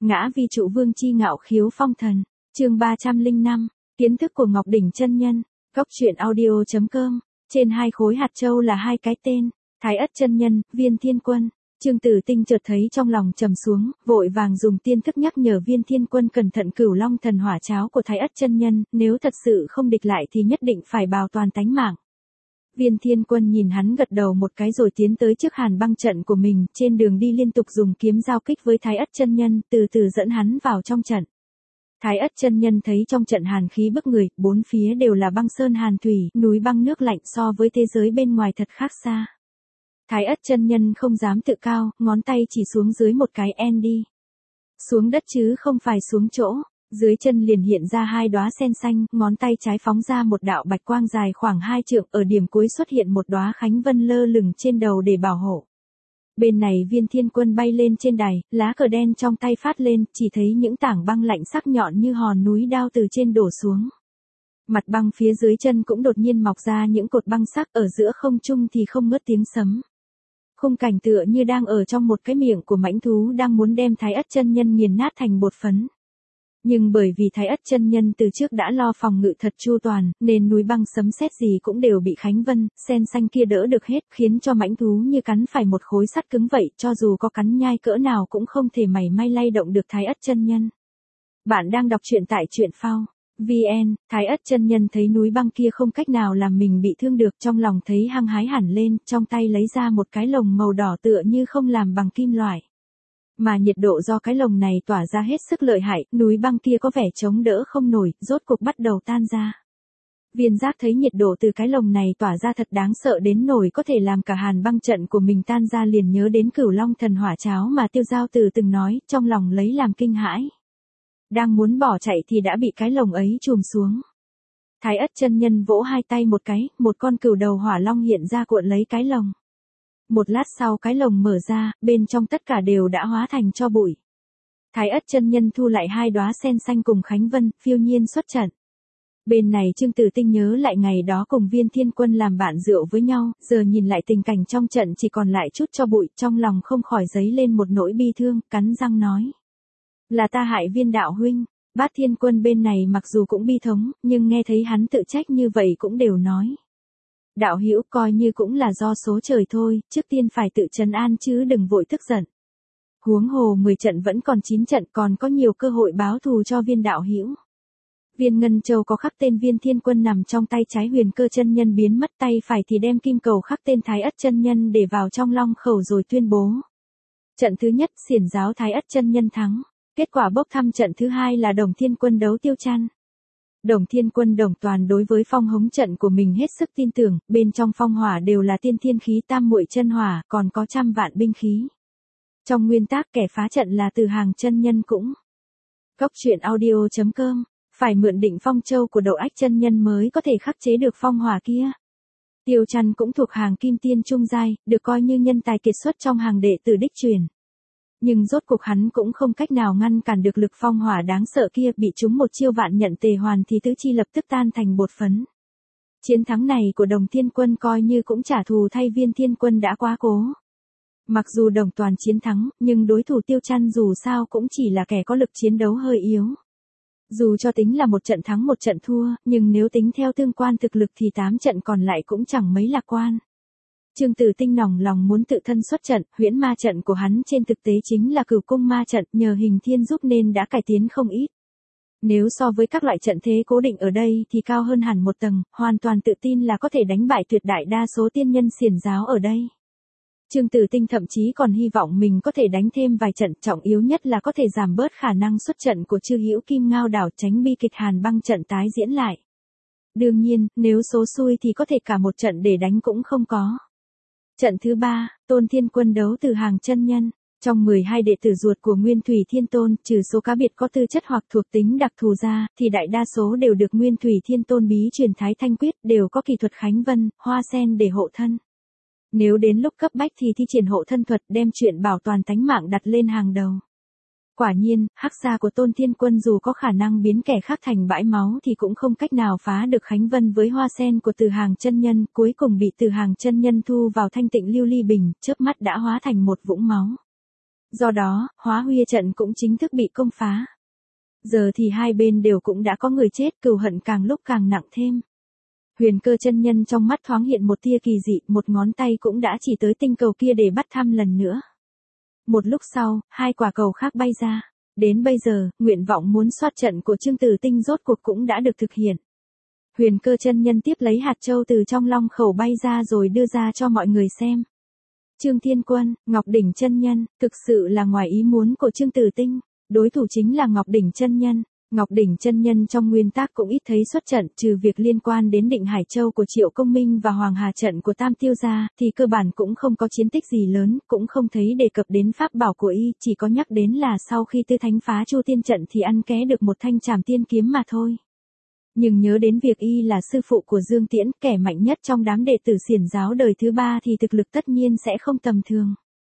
Ngã vi trụ vương chi ngạo khiếu phong thần. Chương 305. Kiến thức của Ngọc Đỉnh chân nhân. Góc truyện audio.com. Trên hai khối hạt châu là hai cái tên, Thái Ất chân nhân, Viên Thiên Quân. Trương Tử Tinh chợt thấy trong lòng trầm xuống, vội vàng dùng tiên thức nhắc nhở Viên Thiên Quân cẩn thận Cửu Long thần hỏa cháo của Thái Ất chân nhân, nếu thật sự không địch lại thì nhất định phải bảo toàn tánh mạng. Viên Thiên Quân nhìn hắn gật đầu một cái rồi tiến tới trước Hàn Băng trận của mình, trên đường đi liên tục dùng kiếm giao kích với Thái Ất chân nhân, từ từ dẫn hắn vào trong trận. Thái Ất chân nhân thấy trong trận hàn khí bức người, bốn phía đều là băng sơn hàn thủy, núi băng nước lạnh, so với thế giới bên ngoài thật khác xa. Thái Ất chân nhân không dám tự cao, ngón tay chỉ xuống dưới một cái đi. Xuống đất chứ không phải xuống chỗ, dưới chân liền hiện ra hai đóa sen xanh, ngón tay trái phóng ra một đạo bạch quang dài khoảng 2 trượng, ở điểm cuối xuất hiện một đóa khánh vân lơ lửng trên đầu để bảo hộ. Bên này Viên Thiên Quân bay lên trên đài, lá cờ đen trong tay phát lên, chỉ thấy những tảng băng lạnh sắc nhọn như hòn núi đao từ trên đổ xuống. Mặt băng phía dưới chân cũng đột nhiên mọc ra những cột băng sắc, ở giữa không trung thì không ngớt tiếng sấm. Khung cảnh tựa như đang ở trong một cái miệng của mãnh thú đang muốn đem Thái Ất chân nhân nghiền nát thành bột phấn. Nhưng bởi vì Thái Ất chân nhân từ trước đã lo phòng ngự thật chu toàn, nên núi băng sấm sét gì cũng đều bị khánh vân, sen xanh kia đỡ được hết, khiến cho mãnh thú như cắn phải một khối sắt cứng vậy, cho dù có cắn nhai cỡ nào cũng không thể mảy may lay động được Thái Ất chân nhân. Bạn đang đọc truyện tại truyện phao VN. Thái Ất chân nhân thấy núi băng kia không cách nào làm mình bị thương được, trong lòng thấy hăng hái hẳn lên, trong tay lấy ra một cái lồng màu đỏ tựa như không làm bằng kim loại. Mà nhiệt độ do cái lồng này tỏa ra hết sức lợi hại, núi băng kia có vẻ chống đỡ không nổi, rốt cục bắt đầu tan ra. Viên Giác thấy nhiệt độ từ cái lồng này tỏa ra thật đáng sợ đến nổi có thể làm cả Hàn Băng trận của mình tan ra, liền nhớ đến Cửu Long thần hỏa cháo mà Tiêu Giao Tử từng nói, trong lòng lấy làm kinh hãi. Đang muốn bỏ chạy thì đã bị cái lồng ấy chùm xuống. Thái Ất chân nhân vỗ hai tay một cái, một con cửu đầu hỏa long hiện ra cuộn lấy cái lồng. Một lát sau cái lồng mở ra, bên trong tất cả đều đã hóa thành tro bụi. Thái Ất chân nhân thu lại hai đóa sen xanh cùng khánh vân, phiêu nhiên xuất trận. Bên này Trương Tử Tinh nhớ lại ngày đó cùng Viên Thiên Quân làm bạn rượu với nhau, giờ nhìn lại tình cảnh trong trận chỉ còn lại chút tro bụi, trong lòng không khỏi dấy lên một nỗi bi thương, cắn răng nói: là ta hại Viên đạo huynh. Bát Thiên Quân bên này mặc dù cũng bi thống, nhưng nghe thấy hắn tự trách như vậy cũng đều nói: đạo hữu coi như cũng là do số trời thôi, trước tiên phải tự trấn an chứ đừng vội tức giận. Huống hồ 10 trận vẫn còn 9 trận, còn có nhiều cơ hội báo thù cho Viên đạo hữu. Viên Ngân Châu có khắc tên Viên Thiên Quân nằm trong tay trái Huyền Cơ chân nhân biến mất, tay phải thì đem kim cầu khắc tên Thái Ất chân nhân để vào trong long khẩu rồi tuyên bố: trận thứ nhất xiển giáo Thái Ất chân nhân thắng. Kết quả bốc thăm trận thứ hai là Đồng Thiên Quân đấu Tiêu Chăn. Đồng Thiên Quân Đồng Toàn đối với phong hống trận của mình hết sức tin tưởng, bên trong phong hỏa đều là tiên thiên khí tam muội chân hỏa, còn có trăm vạn binh khí. Trong nguyên tắc kẻ phá trận là Từ Hàng chân nhân cũng. Góc truyện audio.com, phải mượn Định Phong Châu của Đậu Ách chân nhân mới có thể khắc chế được phong hỏa kia. Tiêu Chăn cũng thuộc hàng kim tiên trung giai, được coi như nhân tài kiệt xuất trong hàng đệ tử đích truyền. Nhưng rốt cuộc hắn cũng không cách nào ngăn cản được lực phong hỏa đáng sợ kia, bị trúng một chiêu vạn nhận tề hoàn thì tứ chi lập tức tan thành bột phấn. Chiến thắng này của Đồng Thiên Quân coi như cũng trả thù thay Viên Thiên Quân đã quá cố. Mặc dù Đồng Toàn chiến thắng, nhưng đối thủ Tiêu Chăn dù sao cũng chỉ là kẻ có lực chiến đấu hơi yếu. Dù cho tính là một trận thắng một trận thua, nhưng nếu tính theo tương quan thực lực thì 8 trận còn lại cũng chẳng mấy lạc quan. Trương Tử Tinh nòng lòng muốn tự thân xuất trận, huyễn ma trận của hắn trên thực tế chính là Cửu Cung ma trận, nhờ Hình Thiên giúp nên đã cải tiến không ít. Nếu so với các loại trận thế cố định ở đây thì cao hơn hẳn một tầng, hoàn toàn tự tin là có thể đánh bại tuyệt đại đa số tiên nhân xiển giáo ở đây. Trương Tử Tinh thậm chí còn hy vọng mình có thể đánh thêm vài trận, trọng yếu nhất là có thể giảm bớt khả năng xuất trận của Chư Hữu Kim Ngao Đảo, tránh bi kịch Hàn Băng trận tái diễn lại. Đương nhiên, nếu số xui thì có thể cả một trận để đánh cũng không có. Trận thứ 3, Tôn Thiên Quân đấu Từ Hàng chân nhân. Trong 12 đệ tử ruột của Nguyên Thủy Thiên Tôn, trừ số cá biệt có tư chất hoặc thuộc tính đặc thù ra, thì đại đa số đều được Nguyên Thủy Thiên Tôn bí truyền Thái Thanh Quyết, đều có kỳ thuật khánh vân, hoa sen để hộ thân. Nếu đến lúc cấp bách thì thi triển hộ thân thuật, đem chuyện bảo toàn tánh mạng đặt lên hàng đầu. Quả nhiên, hắc xa của Tôn Thiên Quân dù có khả năng biến kẻ khác thành bãi máu thì cũng không cách nào phá được khánh vân với hoa sen của Từ Hàng chân nhân, cuối cùng bị Từ Hàng chân nhân thu vào thanh tịnh lưu ly bình, chớp mắt đã hóa thành một vũng máu. Do đó, Hóa Huy trận cũng chính thức bị công phá. Giờ thì hai bên đều cũng đã có người chết, cừu hận càng lúc càng nặng thêm. Huyền Cơ chân nhân trong mắt thoáng hiện một tia kỳ dị, một ngón tay cũng đã chỉ tới tinh cầu kia để bắt thăm lần nữa. Một lúc sau, hai quả cầu khác bay ra. Đến bây giờ, nguyện vọng muốn soát trận của Trương Tử Tinh rốt cuộc cũng đã được thực hiện. Huyền Cơ chân nhân tiếp lấy hạt châu từ trong long khẩu bay ra rồi đưa ra cho mọi người xem. Trương Thiên Quân, Ngọc Đỉnh chân nhân, thực sự là ngoài ý muốn của Trương Tử Tinh, đối thủ chính là Ngọc Đỉnh chân nhân. Ngọc Đỉnh chân nhân trong nguyên tắc cũng ít thấy xuất trận, trừ việc liên quan đến Định Hải Châu của Triệu Công Minh và Hoàng Hà trận của Tam Tiêu gia, thì cơ bản cũng không có chiến tích gì lớn, cũng không thấy đề cập đến pháp bảo của y, chỉ có nhắc đến là sau khi Tư Thánh phá Chu Tiên trận thì ăn ké được một thanh Trảm Tiên kiếm mà thôi. Nhưng nhớ đến việc y là sư phụ của Dương Tiễn, kẻ mạnh nhất trong đám đệ tử Xiển giáo đời thứ ba thì thực lực tất nhiên sẽ không tầm thường.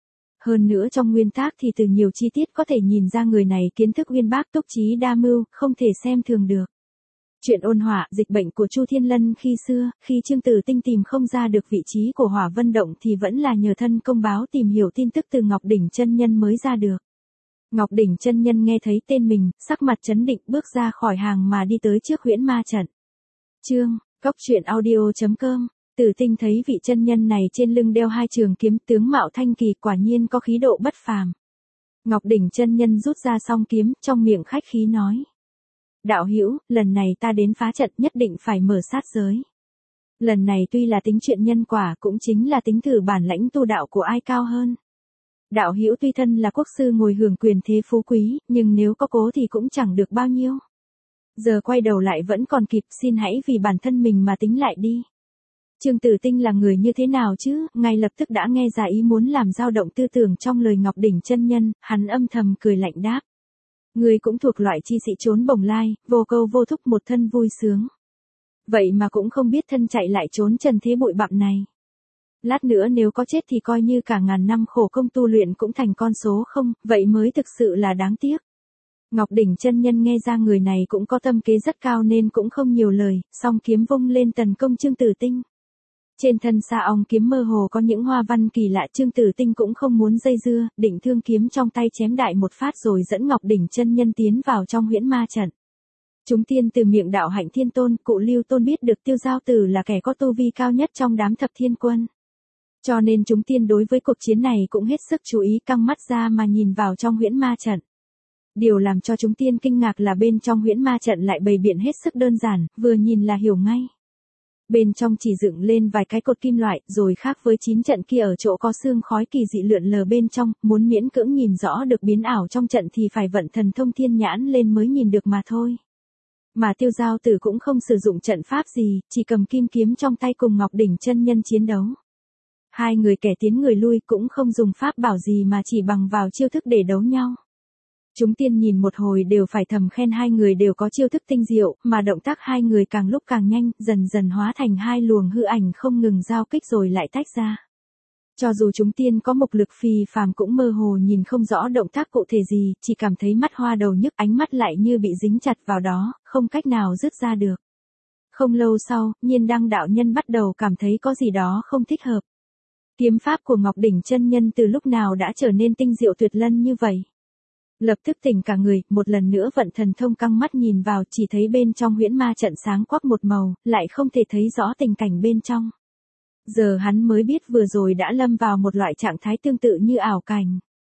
Hơn nữa trong nguyên tác thì từ nhiều chi tiết có thể nhìn ra người này kiến thức uyên bác, túc trí đa mưu, không thể xem thường được. Chuyện ôn hỏa, dịch bệnh của Chu Thiên Lân khi xưa, khi Trương Tử Tinh tìm không ra được vị trí của Hỏa Vân Động thì vẫn là nhờ thân công báo tìm hiểu tin tức từ Ngọc Đỉnh chân nhân mới ra được. Ngọc Đỉnh chân nhân nghe thấy tên mình, sắc mặt chấn định bước ra khỏi hàng mà đi tới trước huyễn ma trận. Góc truyện audio.com. Tử Tinh thấy vị chân nhân này trên lưng đeo hai trường kiếm, tướng mạo thanh kỳ, quả nhiên có khí độ bất phàm. Ngọc Đỉnh chân nhân rút ra song kiếm, trong miệng khách khí nói: đạo hữu, lần này ta đến phá trận nhất định phải mở sát giới. Lần này tuy là tính chuyện nhân quả, cũng chính là tính thử bản lãnh tu đạo của ai cao hơn. Đạo hữu tuy thân là quốc sư ngồi hưởng quyền thế phú quý, nhưng nếu có cố thì cũng chẳng được bao nhiêu. Giờ quay đầu lại vẫn còn kịp, xin hãy vì bản thân mình mà tính lại đi. Trương Tử Tinh là người như thế nào chứ, ngay lập tức đã nghe ra ý muốn làm dao động tư tưởng trong lời Ngọc Đỉnh chân nhân, hắn âm thầm cười lạnh đáp: người cũng thuộc loại chi sĩ trốn bồng lai, vô câu vô thúc, một thân vui sướng. Vậy mà cũng không biết thân chạy lại trốn trần thế bụi bặm này. Lát nữa nếu có chết thì coi như cả ngàn năm khổ công tu luyện cũng thành con số không, vậy mới thực sự là đáng tiếc. Ngọc Đỉnh chân nhân nghe ra người này cũng có tâm kế rất cao nên cũng không nhiều lời, song kiếm vung lên tấn công Trương Tử Tinh. Trên thân sa ong kiếm mơ hồ có những hoa văn kỳ lạ, Trương Tử Tinh cũng không muốn dây dưa, định thương kiếm trong tay chém đại một phát rồi dẫn Ngọc Đỉnh chân nhân tiến vào trong huyễn ma trận. Chúng tiên từ miệng đạo hạnh thiên tôn, cụ Lưu Tôn biết được Tiêu Giao Tử là kẻ có tu vi cao nhất trong đám thập thiên quân. Cho nên chúng tiên đối với cuộc chiến này cũng hết sức chú ý, căng mắt ra mà nhìn vào trong huyễn ma trận. Điều làm cho chúng tiên kinh ngạc là bên trong huyễn ma trận lại bày biện hết sức đơn giản, vừa nhìn là hiểu ngay. Bên trong chỉ dựng lên vài cái cột kim loại, rồi khác với 9 trận kia ở chỗ có xương khói kỳ dị lượn lờ bên trong, muốn miễn cưỡng nhìn rõ được biến ảo trong trận thì phải vận thần thông thiên nhãn lên mới nhìn được mà thôi. Mà Tiêu Giao Tử cũng không sử dụng trận pháp gì, chỉ cầm kim kiếm trong tay cùng Ngọc Đỉnh chân nhân chiến đấu. Hai người kẻ tiến người lui cũng không dùng pháp bảo gì mà chỉ bằng vào chiêu thức để đấu nhau. Chúng tiên nhìn một hồi đều phải thầm khen hai người đều có chiêu thức tinh diệu, mà động tác hai người càng lúc càng nhanh, dần dần hóa thành hai luồng hư ảnh không ngừng giao kích rồi lại tách ra. Cho dù chúng tiên có mục lực phi phàm cũng mơ hồ nhìn không rõ động tác cụ thể gì, chỉ cảm thấy mắt hoa đầu nhức, ánh mắt lại như bị dính chặt vào đó, không cách nào dứt ra được. Không lâu sau, Nhiên Đăng đạo nhân bắt đầu cảm thấy có gì đó không thích hợp. Kiếm pháp của Ngọc Đỉnh chân nhân từ lúc nào đã trở nên tinh diệu tuyệt lân như vậy? Lập tức tỉnh cả người, một lần nữa vận thần thông, căng mắt nhìn vào, chỉ thấy bên trong huyễn ma trận sáng quắc một màu, lại không thể thấy rõ tình cảnh bên trong. Giờ hắn mới biết vừa rồi đã lâm vào một loại trạng thái tương tự như ảo cảnh.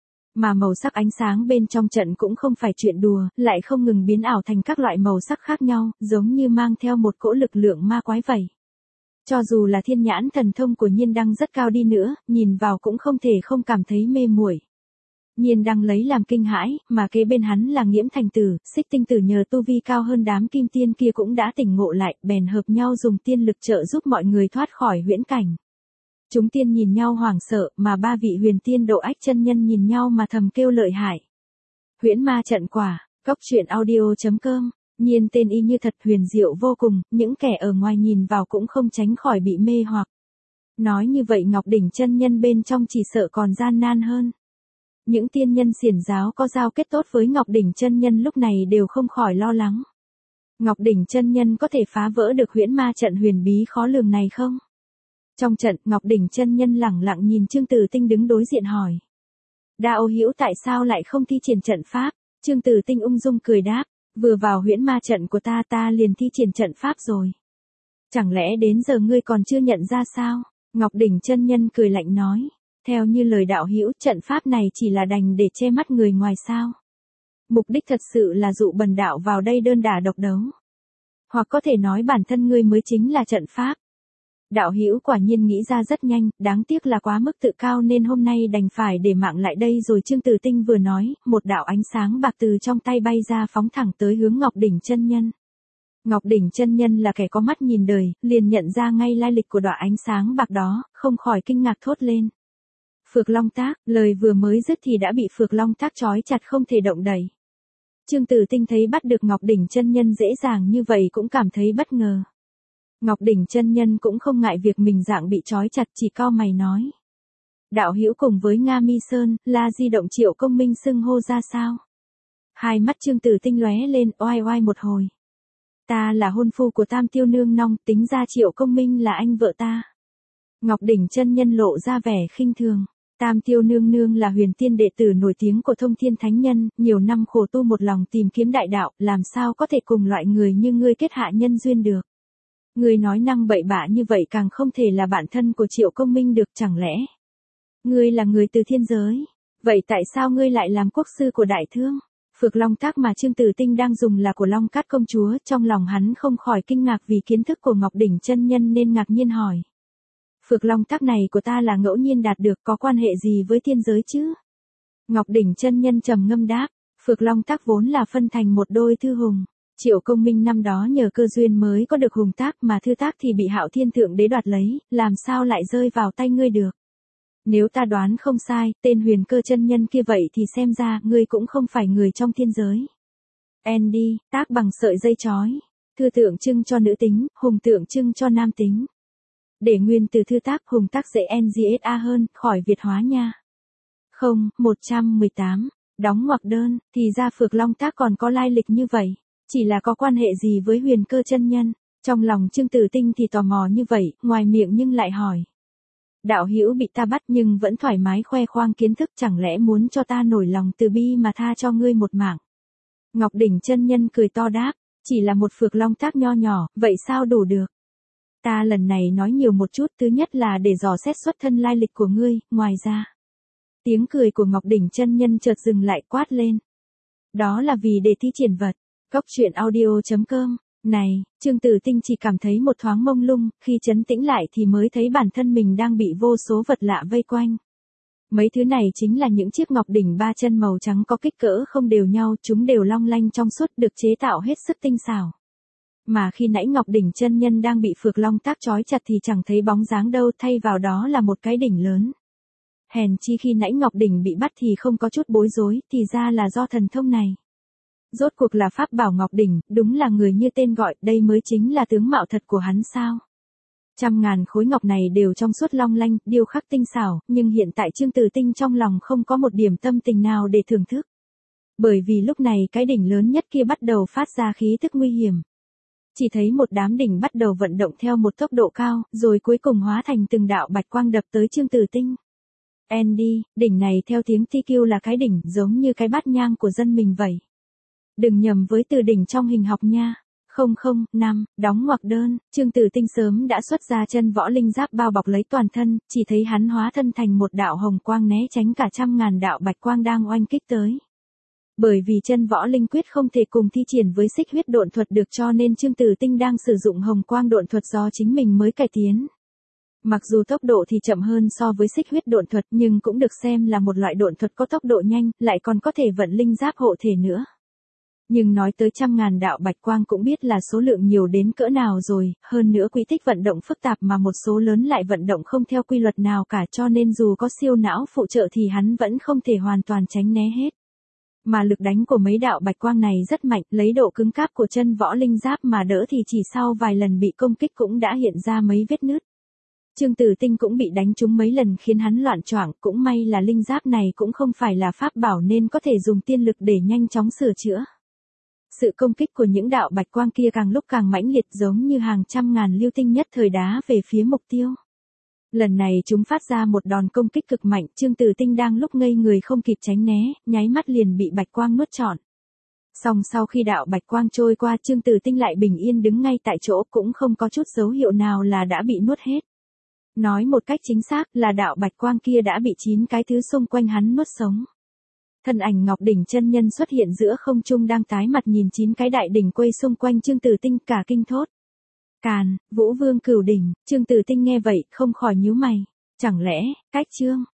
Mà màu sắc ánh sáng bên trong trận cũng không phải chuyện đùa, lại không ngừng biến ảo thành các loại màu sắc khác nhau, giống như mang theo một cỗ lực lượng ma quái vậy. Cho dù là thiên nhãn thần thông của Nhiên Đăng rất cao đi nữa, nhìn vào cũng không thể không cảm thấy mê muội. Nhiên Đăng lấy làm kinh hãi, mà kế bên hắn là Nghiễm Thành Tử, Xích Tinh Tử nhờ tu vi cao hơn đám kim tiên kia cũng đã tỉnh ngộ lại, bèn hợp nhau dùng tiên lực trợ giúp mọi người thoát khỏi huyễn cảnh. Chúng tiên nhìn nhau hoảng sợ, mà ba vị huyền tiên độ ách chân nhân nhìn nhau mà thầm kêu lợi hại. Huyễn ma trận quả, goctruyện.audio.com. Nhiên tên y như thật, huyền diệu vô cùng, những kẻ ở ngoài nhìn vào cũng không tránh khỏi bị mê hoặc. Nói như vậy Ngọc Đỉnh chân nhân bên trong chỉ sợ còn gian nan hơn. Những tiên nhân xiển giáo có giao kết tốt với Ngọc Đỉnh chân nhân lúc này đều không khỏi lo lắng. Ngọc Đỉnh chân nhân có thể phá vỡ được huyễn ma trận huyền bí khó lường này không? Trong trận, Ngọc Đỉnh chân nhân lẳng lặng nhìn Trương Tử Tinh đứng đối diện hỏi: Đạo hữu tại sao lại không thi triển trận pháp? Trương Tử Tinh ung dung cười đáp, vừa vào huyễn ma trận của ta liền thi triển trận pháp rồi. Chẳng lẽ đến giờ ngươi còn chưa nhận ra sao? Ngọc Đỉnh chân nhân cười lạnh nói, theo như lời đạo hữu, trận pháp này chỉ là đành để che mắt người ngoài sao? Mục đích thật sự là dụ bần đạo vào đây đơn đả độc đấu. Hoặc có thể nói bản thân ngươi mới chính là trận pháp. Đạo hữu quả nhiên nghĩ ra rất nhanh, đáng tiếc là quá mức tự cao nên hôm nay đành phải để mạng lại đây rồi. Trương Tử Tinh vừa nói, một đạo ánh sáng bạc từ trong tay bay ra phóng thẳng tới hướng Ngọc Đỉnh chân nhân. Ngọc Đỉnh chân nhân là kẻ có mắt nhìn đời, liền nhận ra ngay lai lịch của đạo ánh sáng bạc đó, không khỏi kinh ngạc thốt lên. Phược Long Tác, lời vừa mới dứt thì đã bị Phược Long Tác trói chặt không thể động đậy. Trương Tử Tinh thấy bắt được Ngọc Đỉnh chân nhân dễ dàng như vậy cũng cảm thấy bất ngờ. Ngọc Đỉnh chân nhân cũng không ngại việc mình dạng bị trói chặt, chỉ cau mày nói. Đạo hữu cùng với Nga Mi Sơn, La Di Động Triệu Công Minh xưng hô ra sao? Hai mắt Trương Tử Tinh lóe lên, oai oai một hồi. Ta là hôn phu của Tam Tiêu Nương Nong, tính ra Triệu Công Minh là anh vợ ta. Ngọc Đỉnh chân nhân lộ ra vẻ khinh thường. Tam Tiêu Nương Nương là huyền tiên đệ tử nổi tiếng của Thông Thiên Thánh Nhân, nhiều năm khổ tu một lòng tìm kiếm đại đạo, làm sao có thể cùng loại người như ngươi kết hạ nhân duyên được. Ngươi nói năng bậy bạ như vậy càng không thể là bạn thân của Triệu Công Minh được, chẳng lẽ ngươi là người từ thiên giới? Vậy tại sao ngươi lại làm quốc sư của Đại Thương? Phược Long Tác mà Trương Tử Tinh đang dùng là của Long Cát công chúa, trong lòng hắn không khỏi kinh ngạc vì kiến thức của Ngọc Đỉnh chân nhân nên ngạc nhiên hỏi. Phược Long Tác này của ta là ngẫu nhiên đạt được, có quan hệ gì với thiên giới chứ? Ngọc Đỉnh chân nhân trầm ngâm đáp, Phược Long Tác vốn là phân thành một đôi thư hùng. Triệu Công Minh năm đó nhờ cơ duyên mới có được hùng tác mà thư tác thì bị Hạo Thiên Thượng Đế đoạt lấy, làm sao lại rơi vào tay ngươi được? Nếu ta đoán không sai, tên Huyền Cơ chân nhân kia vậy thì xem ra ngươi cũng không phải người trong thiên giới. Andy, tác bằng sợi dây chói. Thư tượng trưng cho nữ tính, hùng tượng trưng cho nam tính. Để nguyên từ thư tác hùng tác dễ NGSA hơn, khỏi Việt hóa nha. 118, đóng ngoặc đơn, thì ra Phược Long Tác còn có lai lịch như vậy. Chỉ là có quan hệ gì với Huyền Cơ chân nhân? Trong lòng Trương Tử Tinh thì tò mò như vậy, ngoài miệng nhưng lại hỏi. Đạo hữu bị ta bắt nhưng vẫn thoải mái khoe khoang kiến thức, chẳng lẽ muốn cho ta nổi lòng từ bi mà tha cho ngươi một mạng? Ngọc Đỉnh chân nhân cười to đáp, chỉ là một Phược Long Tác nho nhỏ, vậy sao đủ được? Ta lần này nói nhiều một chút, thứ nhất là để dò xét xuất thân lai lịch của ngươi, ngoài ra. Tiếng cười của Ngọc Đỉnh chân nhân chợt dừng lại, quát lên. Đó là vì để thi triển vật. Góc truyện audio.com. Này, Trương Tử Tinh chỉ cảm thấy một thoáng mông lung, khi trấn tĩnh lại thì mới thấy bản thân mình đang bị vô số vật lạ vây quanh. Mấy thứ này chính là những chiếc ngọc đỉnh ba chân màu trắng có kích cỡ không đều nhau, chúng đều long lanh trong suốt, được chế tạo hết sức tinh xảo. Mà khi nãy Ngọc Đỉnh chân nhân đang bị Phược Long Tác trói chặt thì chẳng thấy bóng dáng đâu, thay vào đó là một cái đỉnh lớn. Hèn chi khi nãy Ngọc Đỉnh bị bắt thì không có chút bối rối, thì ra là do thần thông này. Rốt cuộc là pháp bảo Ngọc Đỉnh, đúng là người như tên gọi, đây mới chính là tướng mạo thật của hắn sao. 100.000 khối ngọc này đều trong suốt long lanh, điêu khắc tinh xảo, nhưng hiện tại Trương Tử Tinh trong lòng không có một điểm tâm tình nào để thưởng thức. Bởi vì lúc này cái đỉnh lớn nhất kia bắt đầu phát ra khí tức nguy hiểm. Chỉ thấy một đám đỉnh bắt đầu vận động theo một tốc độ cao, rồi cuối cùng hóa thành từng đạo bạch quang đập tới Trương Tử Tinh. Andy, đỉnh này theo tiếng TQ là cái đỉnh, giống như cái bát nhang của dân mình vậy. Đừng nhầm với từ đỉnh trong hình học nha. 005, đóng ngoặc đơn, Trương Tử Tinh sớm đã xuất ra chân võ linh giáp bao bọc lấy toàn thân, chỉ thấy hắn hóa thân thành một đạo hồng quang né tránh cả 100.000 đạo bạch quang đang oanh kích tới. Bởi vì chân võ linh quyết không thể cùng thi triển với xích huyết độn thuật được, cho nên Trương Tử Tinh đang sử dụng hồng quang độn thuật do chính mình mới cải tiến. Mặc dù tốc độ thì chậm hơn so với xích huyết độn thuật, nhưng cũng được xem là một loại độn thuật có tốc độ nhanh, lại còn có thể vận linh giáp hộ thể nữa. Nhưng nói tới 100.000 đạo bạch quang cũng biết là số lượng nhiều đến cỡ nào rồi, hơn nữa quy tích vận động phức tạp mà một số lớn lại vận động không theo quy luật nào cả, cho nên dù có siêu não phụ trợ thì hắn vẫn không thể hoàn toàn tránh né hết. Mà lực đánh của mấy đạo bạch quang này rất mạnh, lấy độ cứng cáp của chân võ linh giáp mà đỡ thì chỉ sau vài lần bị công kích cũng đã hiện ra mấy vết nứt. Trương Tử Tinh cũng bị đánh trúng mấy lần khiến hắn loạn choạng, cũng may là linh giáp này cũng không phải là pháp bảo nên có thể dùng tiên lực để nhanh chóng sửa chữa. Sự công kích của những đạo bạch quang kia càng lúc càng mãnh liệt, giống như hàng 100.000 lưu tinh nhất thời đá về phía mục tiêu. Lần này chúng phát ra một đòn công kích cực mạnh, Trương Tử Tinh đang lúc ngây người không kịp tránh né, nháy mắt liền bị bạch quang nuốt trọn. Song sau khi đạo bạch quang trôi qua, Trương Tử Tinh lại bình yên đứng ngay tại chỗ, cũng không có chút dấu hiệu nào là đã bị nuốt hết. Nói một cách chính xác là đạo bạch quang kia đã bị 9 cái thứ xung quanh hắn nuốt sống. Thân ảnh Ngọc Đỉnh chân nhân xuất hiện giữa không trung đang tái mặt nhìn 9 cái đại đỉnh quây xung quanh Trương Tử Tinh, cả kinh thốt. Càn, Vũ Vương Cửu Đỉnh. Trương Tử Tinh nghe vậy, không khỏi nhíu mày. Chẳng lẽ, cách Trương